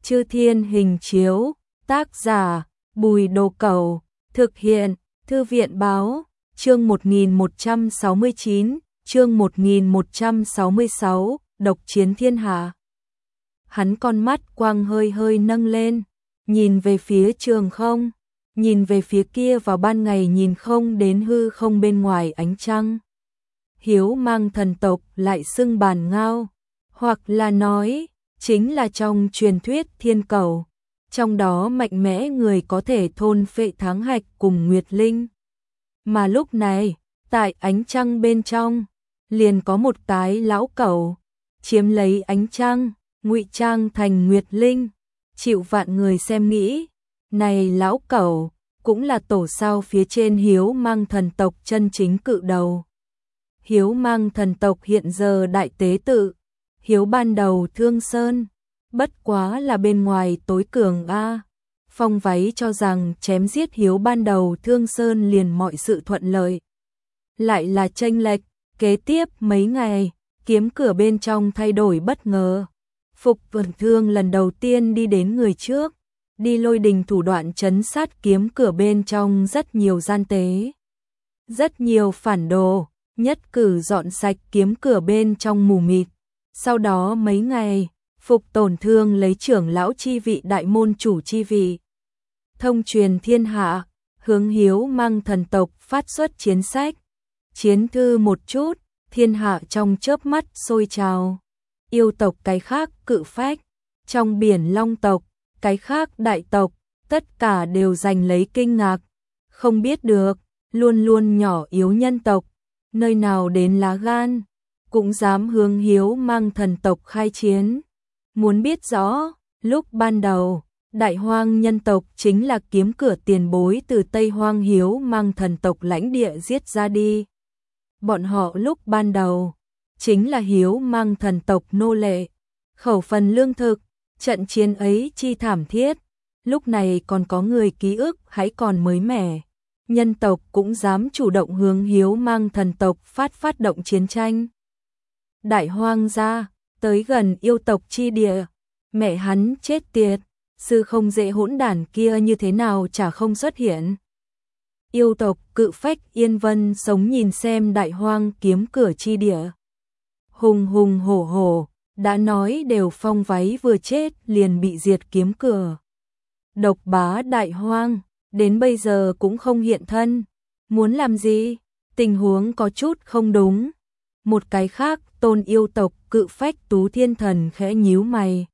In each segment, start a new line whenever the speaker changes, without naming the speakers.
Chư Thiên Hình Chiếu, tác giả Bùi Đồ Cẩu, thực hiện Thư viện Báo, chương 1169, chương 1166, độc chiến thiên hạ. Hắn con mắt quang hơi hơi nâng lên, nhìn về phía trường không, nhìn về phía kia vào ban ngày nhìn không đến hư không bên ngoài ánh trăng. Hiếu Mang thần tộc lại xưng Bàn Ngao, hoặc là nói, chính là trong truyền thuyết thiên cầu, trong đó mạnh mẽ người có thể thôn phệ Tháng Hạch cùng Nguyệt Linh. Mà lúc này, tại ánh trăng bên trong, liền có một cái lão cẩu, chiếm lấy ánh trăng, ngụy trang thành Nguyệt Linh, chịu vạn người xem nghĩ, này lão cẩu, cũng là tổ sao phía trên Hiếu Mang thần tộc chân chính cự đầu. Hiếu Mang thần tộc hiện giờ đại tế tự, Hiếu ban đầu Thương Sơn, bất quá là bên ngoài tối cường a. Phong váy cho rằng chém giết Hiếu ban đầu Thương Sơn liền mọi sự thuận lợi. Lại là chênh lệch, kế tiếp mấy ngày, kiếm cửa bên trong thay đổi bất ngờ. Phục Vân Thương lần đầu tiên đi đến người trước, đi lôi đình thủ đoạn trấn sát kiếm cửa bên trong rất nhiều gian tế. Rất nhiều phản đồ, nhất cử dọn sạch kiếm cửa bên trong mù mịt. Sau đó mấy ngày, Phục Tổn Thương lấy trưởng lão chi vị đại môn chủ chi vị. Thông truyền thiên hạ, hướng Hiếu Mang thần tộc phát xuất chiến sách. Chiến thư một chút, thiên hạ trong chớp mắt sôi trào. Yêu tộc cái khác cự phách, trong biển long tộc, cái khác đại tộc, tất cả đều giành lấy kinh ngạc. Không biết được, luôn luôn nhỏ yếu nhân tộc, nơi nào đến lá gan, cũng dám hướng Hiếu Mang thần tộc khai chiến. Muốn biết rõ, lúc ban đầu, Đại Hoang nhân tộc chính là kiếm cửa tiền bối từ Tây Hoang Hiếu Mang thần tộc lãnh địa giết ra đi. Bọn họ lúc ban đầu, chính là Hiếu Mang thần tộc nô lệ, khẩu phần lương thực, trận chiến ấy chi thảm thiết, lúc này còn có người ký ức hãy còn mới mẻ. Nhân tộc cũng dám chủ động hướng Hiếu Mang thần tộc phát động chiến tranh. Đại Hoang gia, tới gần yêu tộc chi địa, mẹ hắn chết tiệt, sư không dễ hỗn đản kia như thế nào chả không xuất hiện. Yêu tộc cự phách Yên Vân sống nhìn xem Đại Hoang kiếm cửa chi địa. Hùng hùng hổ hổ, đã nói đều phong váy vừa chết liền bị diệt kiếm cửa. Độc bá Đại Hoang, đến bây giờ cũng không hiện thân. Muốn làm gì? Tình huống có chút không đúng. Một cái khác, tôn yêu tộc cự phách Tú Thiên Thần khẽ nhíu mày.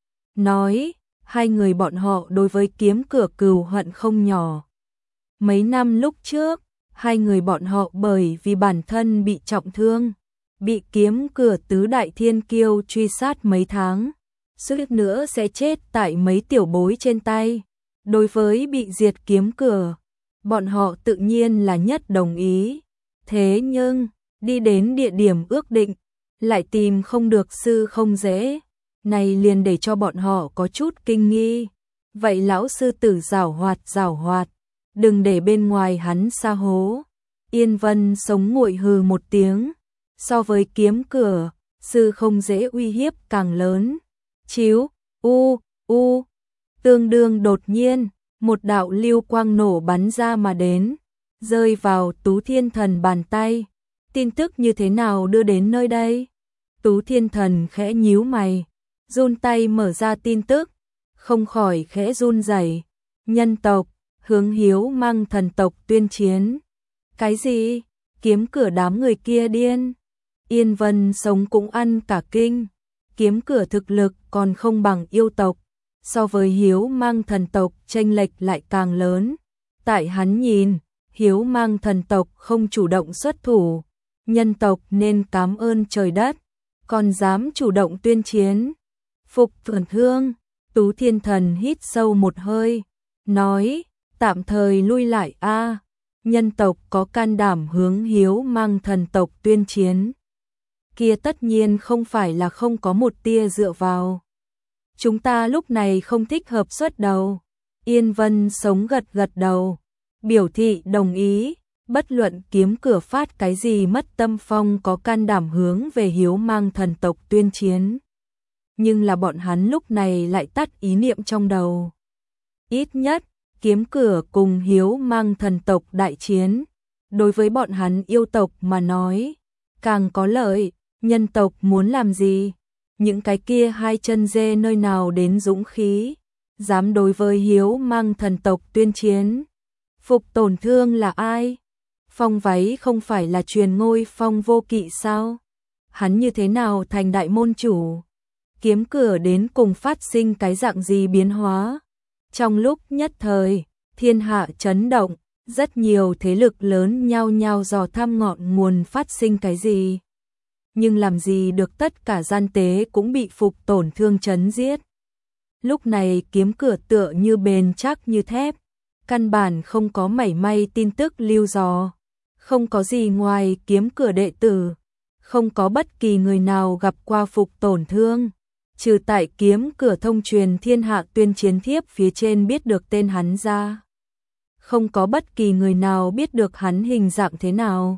Nói, hai người bọn họ đối với kiếm cửa cừu hận không nhỏ. Mấy năm lúc trước, hai người bọn họ bởi vì bản thân bị trọng thương, bị kiếm cửa tứ đại thiên kiêu truy sát mấy tháng, suýt nữa sẽ chết tại mấy tiểu bối trên tay. Đối với bị diệt kiếm cửa, bọn họ tự nhiên là nhất đồng ý. Thế nhưng, đi đến địa điểm ước định, lại tìm không được sư không dễ. Này liền để cho bọn họ có chút kinh nghi. Vậy lão sư tử giảo hoạt, đừng để bên ngoài hắn sa hố. Yên Vân sống nguội hừ một tiếng. So với kiếm cửa, sư không dễ uy hiếp càng lớn. Chíu, tương đương đột nhiên, một đạo lưu quang nổ bắn ra mà đến, rơi vào Tú Thiên Thần bàn tay. Tin tức như thế nào đưa đến nơi đây? Tú Thiên Thần khẽ nhíu mày, run tay mở ra tin tức, không khỏi khẽ run rẩy. Nhân tộc, hướng Hiếu Mang thần tộc tuyên chiến. Cái gì? Kiếm cửa đám người kia điên. Yên Vân sống cũng ăn cả kinh. Kiếm cửa thực lực còn không bằng yêu tộc, so với Hiếu Mang thần tộc chênh lệch lại càng lớn. Tại hắn nhìn, Hiếu Mang thần tộc không chủ động xuất thủ, nhân tộc nên cảm ơn trời đất, còn dám chủ động tuyên chiến. Phục Thuần Thương, Tú Thiên Thần hít sâu một hơi, nói, tạm thời lui lại a. Nhân tộc có can đảm hướng Hiếu Mang thần tộc tuyên chiến. Kia tất nhiên không phải là không có một tia dựa vào. Chúng ta lúc này không thích hợp xuất đầu. Yên Vân sống gật đầu, biểu thị đồng ý, bất luận kiếm cửa phát cái gì mất tâm phong có can đảm hướng về Hiếu Mang thần tộc tuyên chiến. nhưng là bọn hắn lúc này lại tắt ý niệm trong đầu. Ít nhất, Kiếm Cửa cùng Hiếu Mang thần tộc đại chiến, đối với bọn hắn yêu tộc mà nói, càng có lợi. Nhân tộc muốn làm gì? Những cái kia hai chân dê nơi nào đến dũng khí, dám đối với Hiếu Mang thần tộc tuyên chiến. Phục Tổn Thương là ai? Phong Váy không phải là truyền ngôi Phong Vô Kỵ sao? Hắn như thế nào thành đại môn chủ? Kiếm Cửa đến cùng phát sinh cái dạng gì biến hóa? Trong lúc nhất thời, thiên hạ chấn động, rất nhiều thế lực lớn nhao nhao dò thăm ngọn nguồn phát sinh cái gì. Nhưng làm gì được, tất cả gian tế cũng bị Phục Tổn Thương chấn giết. Lúc này Kiếm Cửa tựa như bền chắc như thép, căn bản không có mảy may tin tức lưu dò. Không có gì ngoài Kiếm Cửa đệ tử, không có bất kỳ người nào gặp qua Phục Tổn Thương, trừ tại Kiếm Cửa thông truyền thiên hạ tuyên chiến thiếp phía trên biết được tên hắn ra. Không có bất kỳ người nào biết được hắn hình dạng thế nào,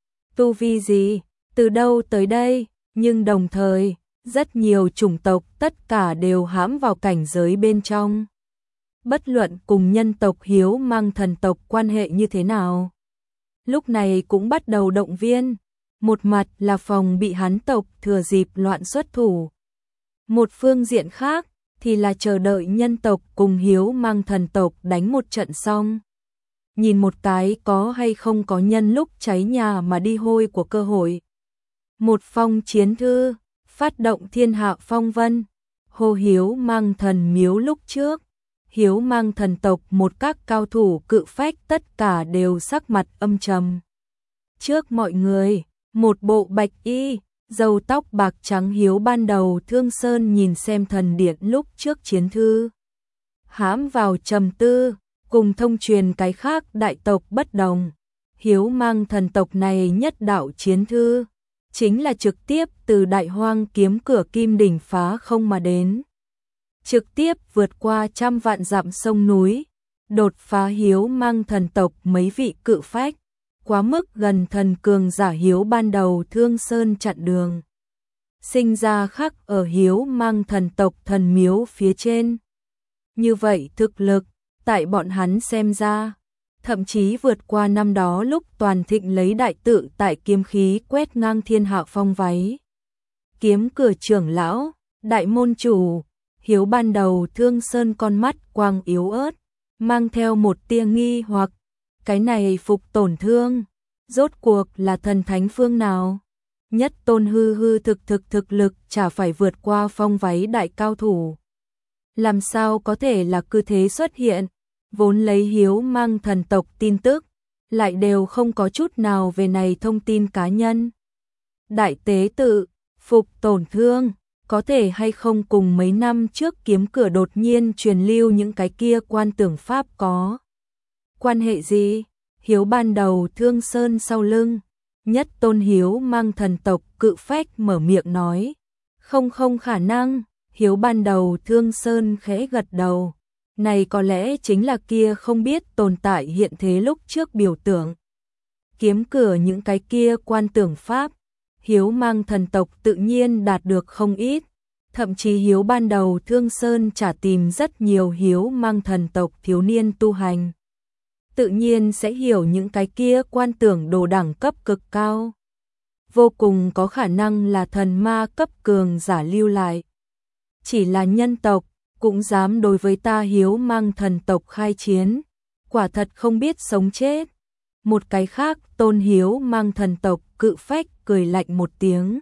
tu vi gì, từ đâu tới đây, nhưng đồng thời, rất nhiều chủng tộc tất cả đều hãm vào cảnh giới bên trong. Bất luận cùng nhân tộc Hiếu Mang thần tộc quan hệ như thế nào, lúc này cũng bắt đầu động viên. Một mặt là phòng bị hắn tộc thừa dịp loạn xuất thủ. Một phương diện khác thì là chờ đợi nhân tộc cùng Hiếu Mang thần tộc đánh một trận xong. Nhìn một cái có hay không có nhân lúc cháy nhà mà đi hôi của cơ hội. Một phong chiến thư, phát động thiên hạ phong vân, hô Hiếu Mang thần miếu lúc trước. Hiếu Mang thần tộc một các cao thủ cự phách tất cả đều sắc mặt âm trầm. Trước mọi người, một bộ bạch y, râu tóc bạc trắng Hiếu Ban Đầu Thương Sơn nhìn xem thần điện lúc trước chiến thư. Hãm vào trầm tư, cùng thông truyền cái khác đại tộc bất đồng. Hiếu Mang thần tộc này nhất đạo chiến thư, chính là trực tiếp từ Đại Hoang Kiếm Cửa Kim Đỉnh phá không mà đến. Trực tiếp vượt qua trăm vạn dặm sông núi, đột phá Hiếu Mang thần tộc mấy vị cự phách, quá mức gần thần cường giả Hiếu Ban Đầu Thương Sơn chặn đường. Sinh ra khắc ở Hiếu Mang thần tộc thần miếu phía trên. Như vậy thực lực, tại bọn hắn xem ra, thậm chí vượt qua năm đó lúc Toàn Thịnh lấy đại tự tại kiếm khí quét ngang thiên hạ Phong Váy. Kiếm Cửa trưởng lão, đại môn chủ, Hiếu Ban Đầu Thương Sơn con mắt quang yếu ớt, mang theo một tia nghi hoặc, cái này Phục Tổn Thương, rốt cuộc là thần thánh phương nào? Nhất tôn hư thực lực chả phải vượt qua Phong Váy đại cao thủ. Làm sao có thể là cứ thế xuất hiện, vốn lấy Hiếu Mang thần tộc tin tức, lại đều không có chút nào về này thông tin cá nhân. Đại tế tự, Phục Tổn Thương, có thể hay không cùng mấy năm trước Kiếm Cửa đột nhiên truyền lưu những cái kia quan tưởng pháp có quan hệ gì? Hiếu Ban Đầu Thương Sơn sau lưng, nhất tôn Hiếu Mang thần tộc cự phách mở miệng nói, không khả năng. Hiếu Ban Đầu Thương Sơn khẽ gật đầu, này có lẽ chính là kia không biết tồn tại hiện thế lúc trước biểu tượng. Kiếm Cửa những cái kia quan tưởng pháp, Hiếu Mang thần tộc tự nhiên đạt được không ít, thậm chí Hiếu Ban Đầu Thương Sơn trả tìm rất nhiều Hiếu Mang thần tộc thiếu niên tu hành. Tự nhiên sẽ hiểu những cái kia quan tưởng đồ đẳng cấp cực cao. Vô cùng có khả năng là thần ma cấp cường giả lưu lại. Chỉ là nhân tộc, cũng dám đối với ta Hiếu Mang thần tộc khai chiến, quả thật không biết sống chết. Một cái khác tôn Hiếu Mang thần tộc cự phách cười lạnh một tiếng.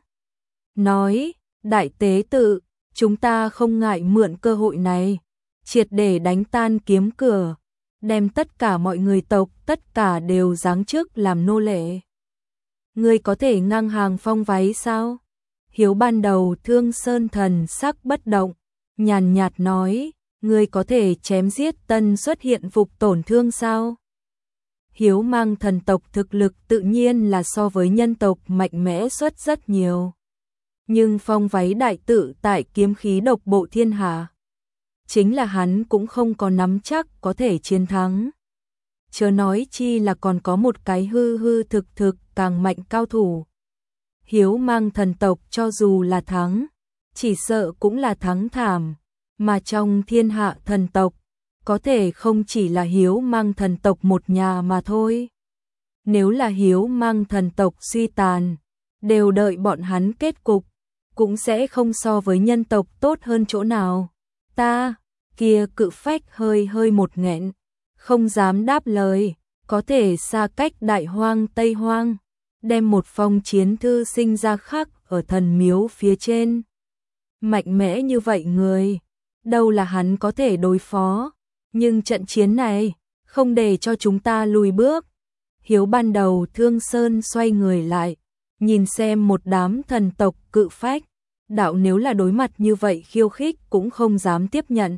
Nói, đại tế tự, chúng ta không ngại mượn cơ hội này, triệt để đánh tan Kiếm Cửa, đem tất cả mọi người tộc tất cả đều giáng chức làm nô lệ. Ngươi có thể ngang hàng Phong Váy sao? Hiếu Ban Đầu Thương Sơn thần sắc bất động, nhàn nhạt nói, ngươi có thể chém giết tân xuất hiện Phục Tổn Thương sao? Hiếu Mang thần tộc thực lực tự nhiên là so với nhân tộc mạnh mẽ suất rất nhiều. Nhưng Phong Váy đại tự tại kiếm khí độc bộ thiên hạ, chính là hắn cũng không có nắm chắc có thể chiến thắng. Chớ nói chi là còn có một cái hư thực càng mạnh cao thủ. Hiếu Mang thần tộc cho dù là thắng, chỉ sợ cũng là thắng thảm, mà trong thiên hạ thần tộc, có thể không chỉ là Hiếu Mang thần tộc một nhà mà thôi. Nếu là Hiếu Mang thần tộc suy tàn, đều đợi bọn hắn kết cục, cũng sẽ không so với nhân tộc tốt hơn chỗ nào. Ta, kia Cự Phách hơi một nghẹn, không dám đáp lời, có thể xa cách Đại Hoang Tây Hoang, đem một phong chiến thư sinh ra khắc ở thần miếu phía trên. Mạnh mẽ như vậy người, đâu là hắn có thể đối phó, nhưng trận chiến này, không để cho chúng ta lùi bước. Hiếu Ban Đầu Thương Sơn xoay người lại, nhìn xem một đám thần tộc Cự Phách, đạo nếu là đối mặt như vậy khiêu khích cũng không dám tiếp nhận.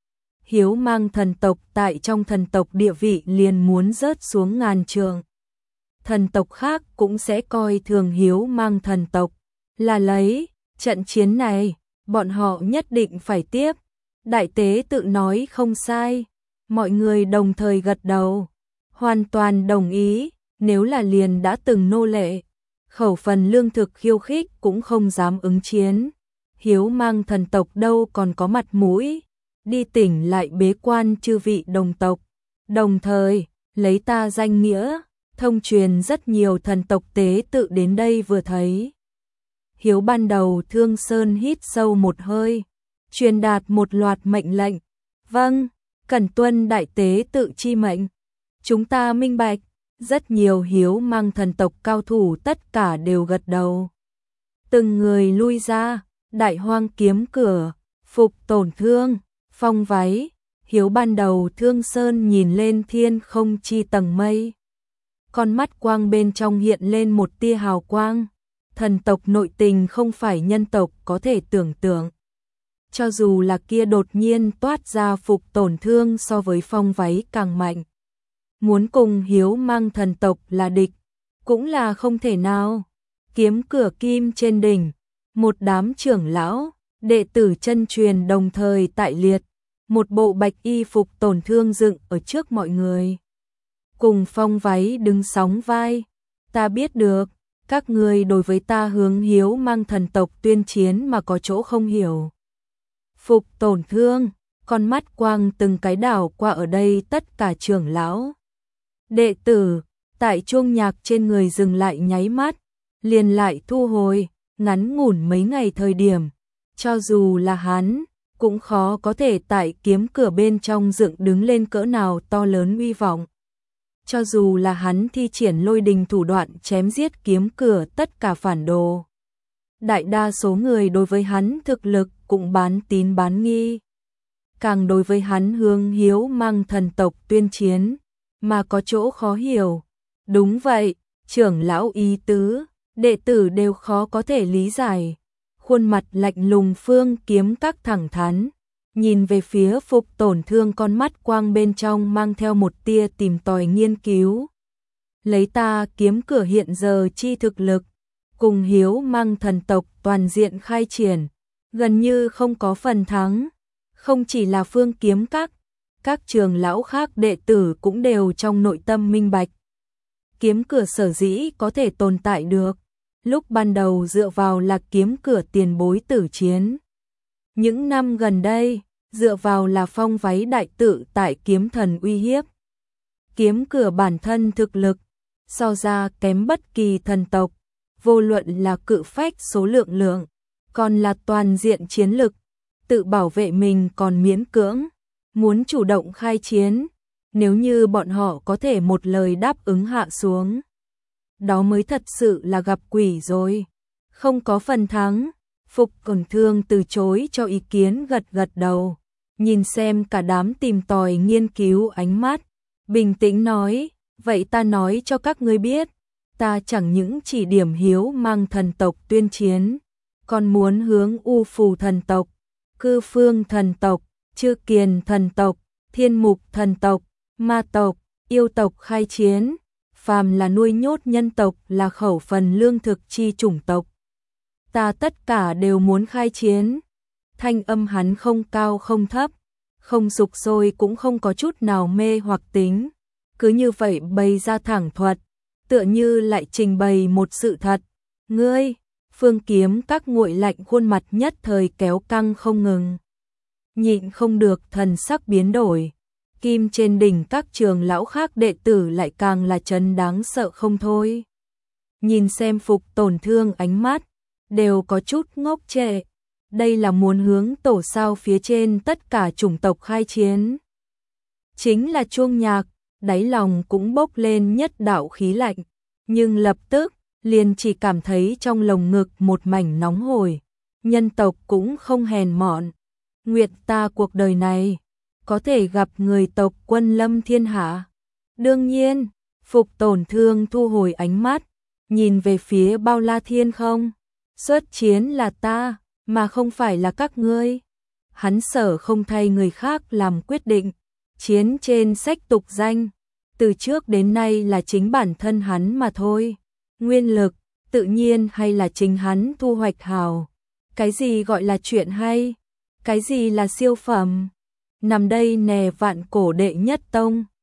Hiếu Mang thần tộc tại trong thần tộc địa vị liền muốn rớt xuống ngàn trường. Thần tộc khác cũng sẽ coi thường Hiếu Mang thần tộc, là lấy trận chiến này, bọn họ nhất định phải tiếp. Đại tế tự nói không sai, mọi người đồng thời gật đầu, hoàn toàn đồng ý, nếu là liền đã từng nô lệ, khẩu phần lương thực khiêu khích cũng không dám ứng chiến. Hiếu Mang thần tộc đâu còn có mặt mũi, đi tỉnh lại bế quan chư vị đồng tộc, đồng thời, lấy ta danh nghĩa, thông truyền rất nhiều thần tộc tế tự đến đây vừa thấy. Hiếu Ban Đầu Thương Sơn hít sâu một hơi, truyền đạt một loạt mệnh lệnh. Vâng, cẩn tuân đại tế tự chi mệnh. Chúng ta minh bạch, rất nhiều Hiếu Mang thần tộc cao thủ tất cả đều gật đầu. Từng người lui ra, Đại Hoang kiếm cửa, Phục Tổn Thương, Phong Váy. Hiếu Ban Đầu Thương Sơn nhìn lên thiên không chi tầng mây. Con mắt quang bên trong hiện lên một tia hào quang. Thần tộc nội tình không phải nhân tộc có thể tưởng tượng. Cho dù là kia đột nhiên toát ra Phục Tổn Thương so với Phong Váy càng mạnh, muốn cùng Hiếu Mang thần tộc là địch, cũng là không thể nào. Kiếm cửa kim trên đỉnh, một đám trưởng lão, đệ tử chân truyền đồng thời tại liệt, một bộ bạch y Phục Tổn Thương dựng ở trước mọi người. Cùng Phong Váy đứng sóng vai, ta biết được, các người đối với ta hướng Hiếu Mang thần tộc tuyên chiến mà có chỗ không hiểu. Phục Tổn Thương, con mắt quang từng cái đảo qua ở đây tất cả trưởng lão. Đệ tử, tại chuông nhạc trên người dừng lại nháy mắt, liền lại thu hồi, ngắn ngủn mấy ngày thời điểm. Cho dù là hắn, cũng khó có thể tại kiếm cửa bên trong dựng đứng lên cỡ nào to lớn uy vọng. Cho dù là hắn thi triển lôi đình thủ đoạn chém giết kiếm cửa tất cả phản đồ, đại đa số người đối với hắn thực lực cũng bán tín bán nghi. Càng đối với hắn hướng Hiếu Mang thần tộc tuyên chiến, mà có chỗ khó hiểu. Đúng vậy, trưởng lão ý tứ, đệ tử đều khó có thể lý giải. Khuôn mặt lạnh lùng Phương Kiếm Các thẳng thắn, nhìn về phía Phục Tổn Thương, con mắt quang bên trong mang theo một tia tìm tòi nghiên cứu. Lấy ta kiếm cửa hiện giờ chi thực lực, cùng Hiếu Mang thần tộc toàn diện khai triển, gần như không có phần thắng. Không chỉ là Phương Kiếm các trường lão khác đệ tử cũng đều trong nội tâm minh bạch. Kiếm cửa sở dĩ có thể tồn tại được, lúc ban đầu dựa vào là kiếm cửa tiền bối tử chiến. Những năm gần đây, dựa vào là Phong Váy đại tự tại kiếm thần uy hiếp. Kiếm cửa bản thân thực lực, so ra kém bất kỳ thần tộc, vô luận là Cự Phách số lượng, còn là toàn diện chiến lực, tự bảo vệ mình còn miễn cưỡng, muốn chủ động khai chiến, nếu như bọn họ có thể một lời đáp ứng hạ xuống, đó mới thật sự là gặp quỷ rồi, không có phần thắng. Phục Tổn Thương từ chối cho ý kiến, gật đầu, nhìn xem cả đám tìm tòi nghiên cứu ánh mắt, bình tĩnh nói, vậy ta nói cho các ngươi biết, ta chẳng những chỉ điểm Hiếu Mang thần tộc tuyên chiến, còn muốn hướng U Phù thần tộc, Cư Phương thần tộc, Chư Kiền thần tộc, Thiên Mục thần tộc, Ma tộc, Yêu tộc khai chiến. Phàm là nuôi nhốt nhân tộc là khẩu phần lương thực chi chủng tộc, ta tất cả đều muốn khai chiến. Thanh âm hắn không cao không thấp, không sục sôi cũng không có chút nào mê hoặc tính, cứ như vậy bày ra thẳng thuật, tựa như lại trình bày một sự thật. Ngươi, Phương Kiếm các nguội lạnh khuôn mặt nhất thời kéo căng không ngừng. Nhịn không được thần sắc biến đổi. Kim trên đỉnh các trường lão khác đệ tử lại càng là chấn đáng sợ không thôi. Nhìn xem Phục Tổn Thương ánh mắt, đều có chút ngốc trệ. Đây là muốn hướng tổ sao phía trên tất cả chủng tộc khai chiến. Chính là chuông nhạc, đáy lòng cũng bốc lên nhất đạo khí lạnh. Nhưng lập tức, liền chỉ cảm thấy trong lồng ngực một mảnh nóng hổi. Nhân tộc cũng không hèn mọn. Nguyệt ta cuộc đời này, có thể gặp người tộc quân lâm thiên hạ. Đương nhiên, Phục Tổn Thương thu hồi ánh mắt, nhìn về phía Bao La Thiên không. Xuất chiến là ta, mà không phải là các ngươi. Hắn sở không thay người khác làm quyết định. Chiến trên sách tục danh, từ trước đến nay là chính bản thân hắn mà thôi. Nguyên lực, tự nhiên hay là chính hắn thu hoạch hào. Cái gì gọi là chuyện hay? Cái gì là siêu phẩm? Nằm đây nè vạn cổ đệ nhất tông.